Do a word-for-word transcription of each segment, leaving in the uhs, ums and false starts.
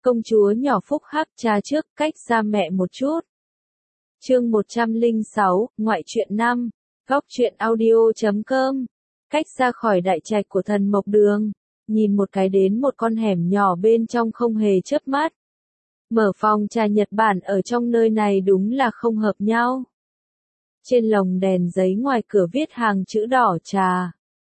Công chúa nhỏ phúc hắc cha trước, cách xa mẹ một chút. Chương một trăm lẻ sáu, ngoại truyện năm, góc truyện audio chấm com. Cách ra khỏi đại trạch của thần Mộc Đường, nhìn một cái đến một con hẻm nhỏ bên trong không hề chớp mắt. Mở phòng trà Nhật Bản ở trong nơi này đúng là không hợp nhau. Trên lồng đèn giấy ngoài cửa viết hàng chữ đỏ trà.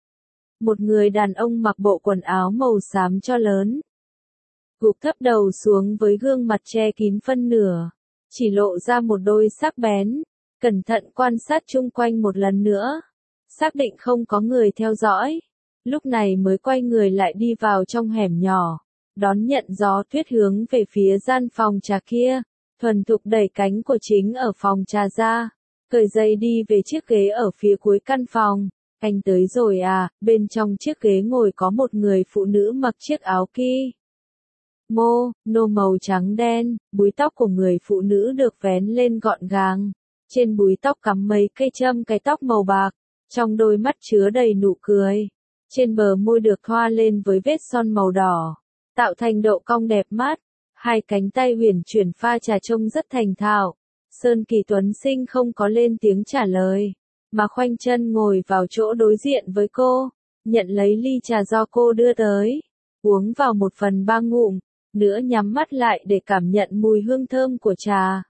Một người đàn ông mặc bộ quần áo màu xám cho lớn. Gục thấp đầu xuống với gương mặt che kín phân nửa. Chỉ lộ ra một đôi sắc bén. Cẩn thận quan sát chung quanh một lần nữa. Xác định không có người theo dõi. Lúc này mới quay người lại đi vào trong hẻm nhỏ. Đón nhận gió tuyết hướng về phía gian phòng trà kia. Thuần thục đẩy cánh của chính ở phòng trà ra. Cởi giày đi về chiếc ghế ở phía cuối căn phòng. Anh tới rồi à, bên trong chiếc ghế ngồi có một người phụ nữ mặc chiếc áo ki mô nô màu trắng đen, búi tóc của người phụ nữ được vén lên gọn gàng. Trên búi tóc cắm mấy cây châm cái tóc màu bạc, trong đôi mắt chứa đầy nụ cười. Trên bờ môi được thoa lên với vết son màu đỏ, tạo thành độ cong đẹp mắt. Hai cánh tay huyền chuyển pha trà trông rất thành thạo. Sơn Kỳ Tuấn Sinh không có lên tiếng trả lời, mà khoanh chân ngồi vào chỗ đối diện với cô, nhận lấy ly trà do cô đưa tới, uống vào một phần ba ngụm, nữa nhắm mắt lại để cảm nhận mùi hương thơm của trà.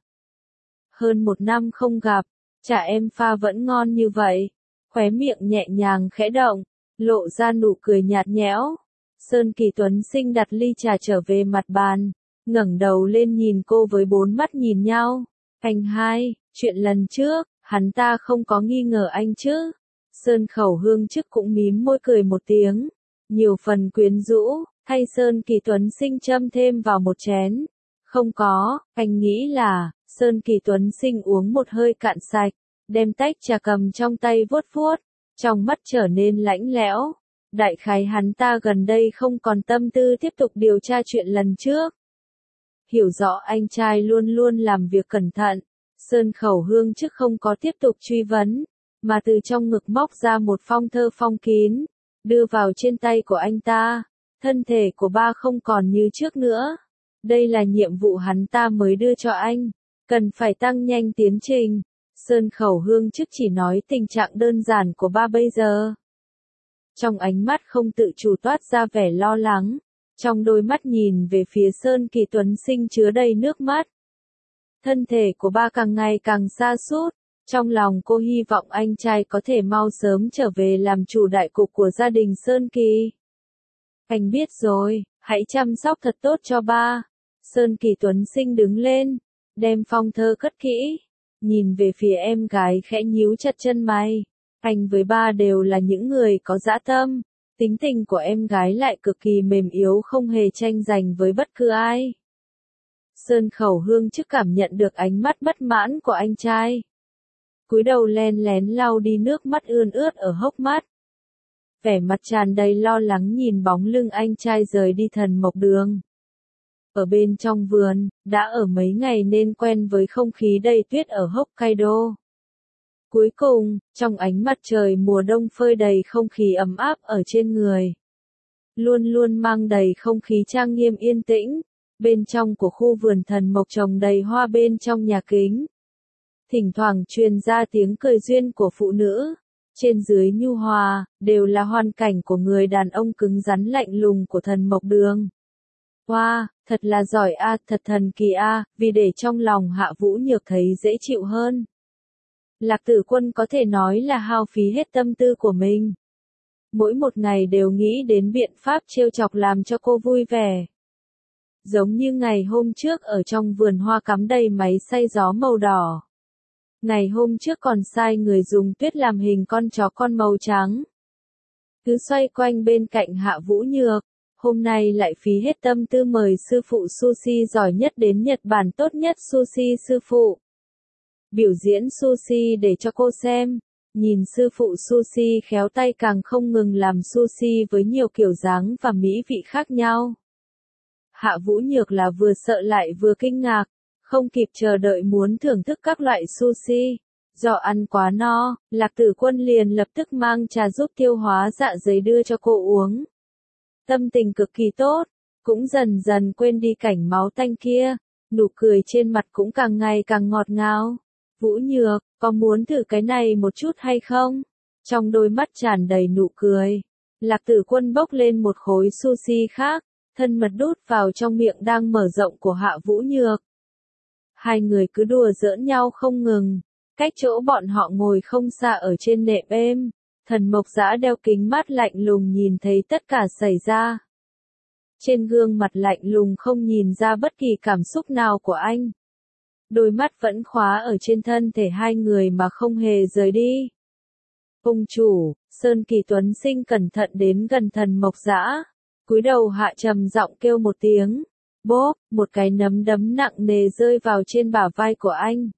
Hơn một năm không gặp, trà em pha vẫn ngon như vậy. Khóe miệng nhẹ nhàng khẽ động, lộ ra nụ cười nhạt nhẽo. Sơn Kỳ Tuấn Sinh đặt ly trà trở về mặt bàn, ngẩng đầu lên nhìn cô với bốn mắt nhìn nhau. Anh hai, chuyện lần trước, hắn ta không có nghi ngờ anh chứ? Sơn Khẩu Hương trước cũng mím môi cười một tiếng, nhiều phần quyến rũ, thay Sơn Kỳ Tuấn Sinh châm thêm vào một chén. Không có, anh nghĩ là, Sơn Kỳ Tuấn Sinh uống một hơi cạn sạch, đem tách trà cầm trong tay vuốt vuốt, trong mắt trở nên lãnh lẽo. Đại khái hắn ta gần đây không còn tâm tư tiếp tục điều tra chuyện lần trước. Hiểu rõ anh trai luôn luôn làm việc cẩn thận, Sơn Khẩu Hương trước không có tiếp tục truy vấn, mà từ trong ngực móc ra một phong thơ phong kín, đưa vào trên tay của anh ta. Thân thể của ba không còn như trước nữa. Đây là nhiệm vụ hắn ta mới đưa cho anh, cần phải tăng nhanh tiến trình. Sơn Khẩu Hương trước chỉ nói tình trạng đơn giản của ba bây giờ. Trong ánh mắt không tự chủ toát ra vẻ lo lắng. Trong đôi mắt nhìn về phía Sơn Kỳ Tuấn Sinh chứa đầy nước mắt. Thân thể của ba càng ngày càng sa sút. Trong lòng cô hy vọng anh trai có thể mau sớm trở về làm chủ đại cục của gia đình Sơn Kỳ. Anh biết rồi, hãy chăm sóc thật tốt cho ba. Sơn Kỳ Tuấn Sinh đứng lên, đem phong thơ cất kỹ, nhìn về phía em gái khẽ nhíu chặt chân mày. Anh với ba đều là những người có dã tâm. Tính tình của em gái lại cực kỳ mềm yếu, không hề tranh giành với bất cứ ai. Sơn Khẩu Hương trước cảm nhận được ánh mắt bất mãn của anh trai. Cúi đầu len lén lau đi nước mắt ươn ướt ở hốc mắt. Vẻ mặt tràn đầy lo lắng nhìn bóng lưng anh trai rời đi thần Mộc Đường. Ở bên trong vườn, đã ở mấy ngày nên quen với không khí đầy tuyết ở Hokkaido. Cuối cùng, trong ánh mặt trời mùa đông phơi đầy không khí ấm áp ở trên người. Luôn luôn mang đầy không khí trang nghiêm yên tĩnh, bên trong của khu vườn thần mộc trồng đầy hoa bên trong nhà kính. Thỉnh thoảng truyền ra tiếng cười duyên của phụ nữ, trên dưới nhu hòa, đều là hoàn cảnh của người đàn ông cứng rắn lạnh lùng của thần Mộc Đường. Wow, thật là giỏi a, thật thần kỳ a, vì để trong lòng Hạ Vũ Nhược thấy dễ chịu hơn. Lạc Tử Quân có thể nói là hao phí hết tâm tư của mình. Mỗi một ngày đều nghĩ đến biện pháp trêu chọc làm cho cô vui vẻ. Giống như ngày hôm trước ở trong vườn hoa cắm đầy máy xay gió màu đỏ. Ngày hôm trước còn sai người dùng tuyết làm hình con chó con màu trắng. Cứ xoay quanh bên cạnh Hạ Vũ Nhược. Hôm nay lại phí hết tâm tư mời sư phụ sushi giỏi nhất đến Nhật Bản, tốt nhất sushi sư phụ. Biểu diễn sushi để cho cô xem. Nhìn sư phụ sushi khéo tay càng không ngừng làm sushi với nhiều kiểu dáng và mỹ vị khác nhau. Hạ Vũ Nhược là vừa sợ lại vừa kinh ngạc, không kịp chờ đợi muốn thưởng thức các loại sushi. Do ăn quá no, Lạc Tử Quân liền lập tức mang trà giúp tiêu hóa dạ dày đưa cho cô uống. Tâm tình cực kỳ tốt, cũng dần dần quên đi cảnh máu tanh kia, nụ cười trên mặt cũng càng ngày càng ngọt ngào. Vũ Nhược, có muốn thử cái này một chút hay không? Trong đôi mắt tràn đầy nụ cười, Lạc Tử Quân bốc lên một khối sushi khác, thân mật đút vào trong miệng đang mở rộng của Hạ Vũ Nhược. Hai người cứ đùa giỡn nhau không ngừng, cách chỗ bọn họ ngồi không xa ở trên nệm êm, Thần Mộc Dã đeo kính mát lạnh lùng nhìn thấy tất cả xảy ra. Trên gương mặt lạnh lùng không nhìn ra bất kỳ cảm xúc nào của anh. Đôi mắt vẫn khóa ở trên thân thể hai người mà không hề rời đi. Ông chủ, Sơn Kỳ Tuấn Sinh cẩn thận đến gần Thần Mộc Dã, cúi đầu hạ trầm giọng kêu một tiếng. Bốp, một cái nắm đấm nặng nề rơi vào trên bả vai của anh.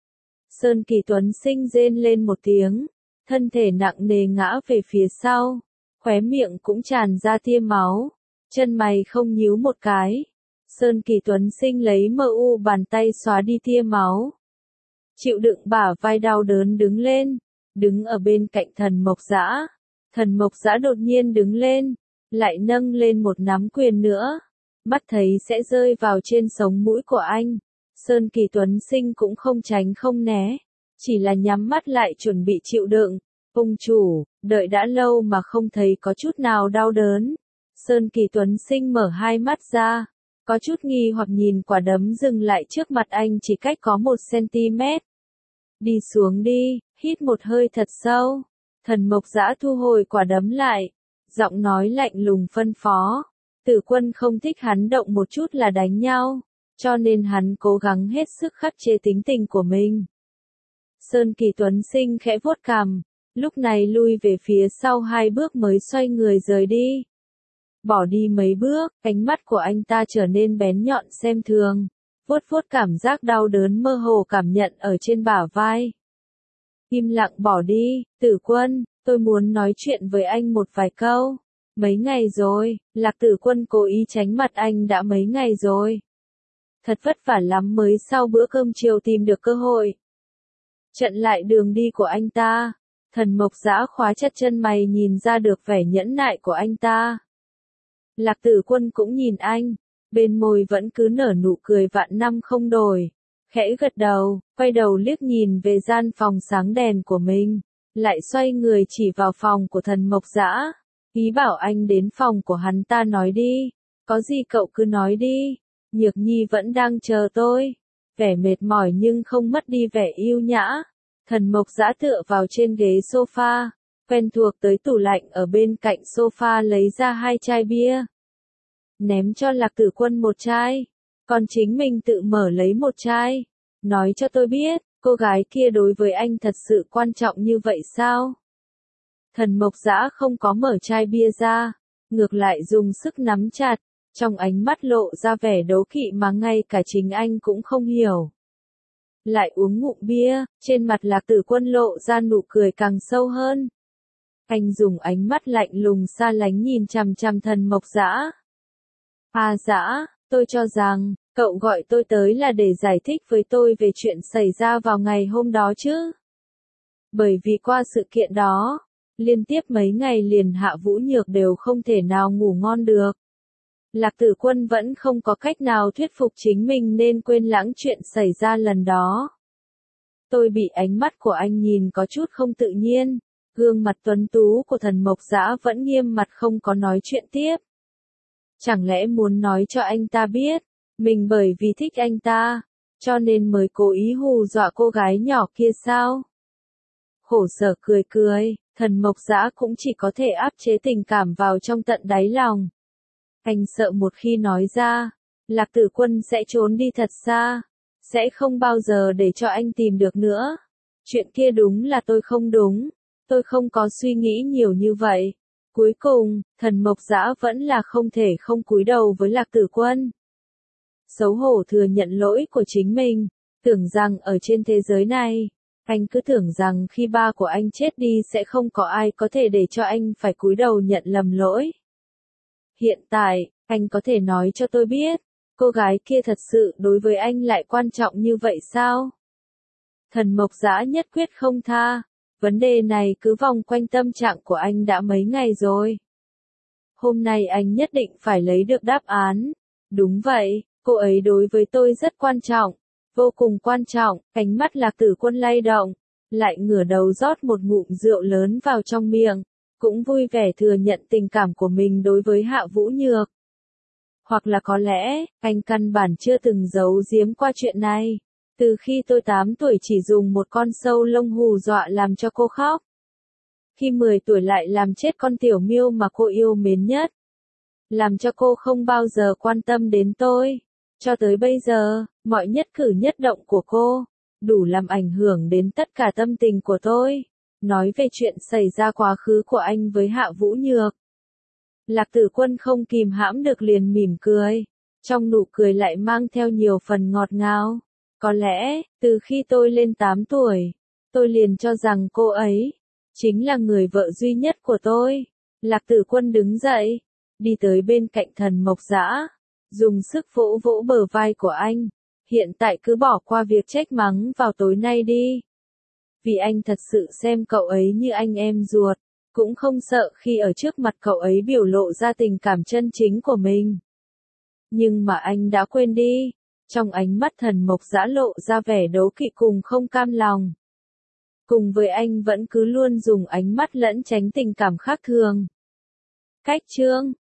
Sơn Kỳ Tuấn Sinh rên lên một tiếng, thân thể nặng nề ngã về phía sau, khóe miệng cũng tràn ra tia máu, chân mày không nhíu một cái. Sơn Kỳ Tuấn Sinh lấy mờ u bàn tay xóa đi tia máu. Chịu đựng bả vai đau đớn đứng lên, đứng ở bên cạnh Thần Mộc Dã. Thần Mộc Dã đột nhiên đứng lên, lại nâng lên một nắm quyền nữa. Mắt thấy sẽ rơi vào trên sống mũi của anh. Sơn Kỳ Tuấn Sinh cũng không tránh không né, chỉ là nhắm mắt lại chuẩn bị chịu đựng. Ông chủ, đợi đã lâu mà không thấy có chút nào đau đớn. Sơn Kỳ Tuấn Sinh mở hai mắt ra, có chút nghi hoặc nhìn quả đấm dừng lại trước mặt anh chỉ cách có một xăng-ti-mét. Đi xuống đi, hít một hơi thật sâu. Thần Mộc Dã thu hồi quả đấm lại, giọng nói lạnh lùng phân phó. Tử Quân không thích hắn động một chút là đánh nhau, cho nên hắn cố gắng hết sức khắc chế tính tình của mình. Sơn Kỳ Tuấn Sinh khẽ vuốt cằm, lúc này lui về phía sau hai bước mới xoay người rời đi. Bỏ đi mấy bước, ánh mắt của anh ta trở nên bén nhọn xem thường, vuốt vuốt cảm giác đau đớn mơ hồ cảm nhận ở trên bả vai. Im lặng bỏ đi, Tử Quân, tôi muốn nói chuyện với anh một vài câu. Mấy ngày rồi, Lạc Tử Quân cố ý tránh mặt anh đã mấy ngày rồi. Thật vất vả lắm mới sau bữa cơm chiều tìm được cơ hội. Chặn lại đường đi của anh ta. Thần Mộc Dã khóa chặt chân mày nhìn ra được vẻ nhẫn nại của anh ta. Lạc Tử Quân cũng nhìn anh, bên môi vẫn cứ nở nụ cười vạn năm không đổi. Khẽ gật đầu, quay đầu liếc nhìn về gian phòng sáng đèn của mình, lại xoay người chỉ vào phòng của Thần Mộc Dã. Ý bảo anh đến phòng của hắn ta nói đi, có gì cậu cứ nói đi, Nhược Nhi vẫn đang chờ tôi. Vẻ mệt mỏi nhưng không mất đi vẻ yêu nhã. Thần Mộc Dã tựa vào trên ghế sofa, quen thuộc tới tủ lạnh ở bên cạnh sofa lấy ra hai chai bia. Ném cho Lạc Tử Quân một chai, còn chính mình tự mở lấy một chai. Nói cho tôi biết, cô gái kia đối với anh thật sự quan trọng như vậy sao? Thần Mộc Dã không có mở chai bia ra, ngược lại dùng sức nắm chặt, trong ánh mắt lộ ra vẻ đố kỵ mà ngay cả chính anh cũng không hiểu. Lại uống ngụm bia, trên mặt Lạc Tử Quân lộ ra nụ cười càng sâu hơn. Anh dùng ánh mắt lạnh lùng xa lánh nhìn chằm chằm Thần Mộc Dã. À Dã, tôi cho rằng, cậu gọi tôi tới là để giải thích với tôi về chuyện xảy ra vào ngày hôm đó chứ. Bởi vì qua sự kiện đó, liên tiếp mấy ngày liền Hạ Vũ Nhược đều không thể nào ngủ ngon được. Lạc Tử Quân vẫn không có cách nào thuyết phục chính mình nên quên lãng chuyện xảy ra lần đó. Tôi bị ánh mắt của anh nhìn có chút không tự nhiên, gương mặt tuấn tú của Thần Mộc Dã vẫn nghiêm mặt không có nói chuyện tiếp. Chẳng lẽ muốn nói cho anh ta biết, mình bởi vì thích anh ta, cho nên mới cố ý hù dọa cô gái nhỏ kia sao? Khổ sở cười cười, Thần Mộc Dã cũng chỉ có thể áp chế tình cảm vào trong tận đáy lòng. Anh sợ một khi nói ra, Lạc Tử Quân sẽ trốn đi thật xa, sẽ không bao giờ để cho anh tìm được nữa. Chuyện kia đúng là tôi không đúng, tôi không có suy nghĩ nhiều như vậy. Cuối cùng, Thần Mộc Dã vẫn là không thể không cúi đầu với Lạc Tử Quân. Xấu hổ thừa nhận lỗi của chính mình, tưởng rằng ở trên thế giới này, anh cứ tưởng rằng khi ba của anh chết đi sẽ không có ai có thể để cho anh phải cúi đầu nhận lầm lỗi. Hiện tại, anh có thể nói cho tôi biết, cô gái kia thật sự đối với anh lại quan trọng như vậy sao? Thần Mộc Dã nhất quyết không tha, vấn đề này cứ vòng quanh tâm trạng của anh đã mấy ngày rồi. Hôm nay anh nhất định phải lấy được đáp án. Đúng vậy, cô ấy đối với tôi rất quan trọng, vô cùng quan trọng. Ánh mắt Lạc Tử Quân lay động, lại ngửa đầu rót một ngụm rượu lớn vào trong miệng, cũng vui vẻ thừa nhận tình cảm của mình đối với Hạ Vũ Nhược. Hoặc là có lẽ, anh căn bản chưa từng giấu giếm qua chuyện này. Từ khi tôi tám tuổi chỉ dùng một con sâu lông hù dọa làm cho cô khóc. Khi mười tuổi lại làm chết con tiểu miêu mà cô yêu mến nhất. Làm cho cô không bao giờ quan tâm đến tôi. Cho tới bây giờ, mọi nhất cử nhất động của cô, đủ làm ảnh hưởng đến tất cả tâm tình của tôi. Nói về chuyện xảy ra quá khứ của anh với Hạ Vũ Nhược. Lạc Tử Quân không kìm hãm được liền mỉm cười. Trong nụ cười lại mang theo nhiều phần ngọt ngào. Có lẽ, từ khi tôi lên tám tuổi, tôi liền cho rằng cô ấy chính là người vợ duy nhất của tôi. Lạc Tử Quân đứng dậy, đi tới bên cạnh Thần Mộc Dã, dùng sức vỗ vỗ bờ vai của anh. Hiện tại cứ bỏ qua việc trách mắng vào tối nay đi. Vì anh thật sự xem cậu ấy như anh em ruột, cũng không sợ khi ở trước mặt cậu ấy biểu lộ ra tình cảm chân chính của mình. Nhưng mà anh đã quên đi. Trong ánh mắt Thần Mộc Dã lộ ra vẻ đố kỵ cùng không cam lòng. Cùng với anh vẫn cứ luôn dùng ánh mắt lẫn tránh tình cảm khác thường. Cách chương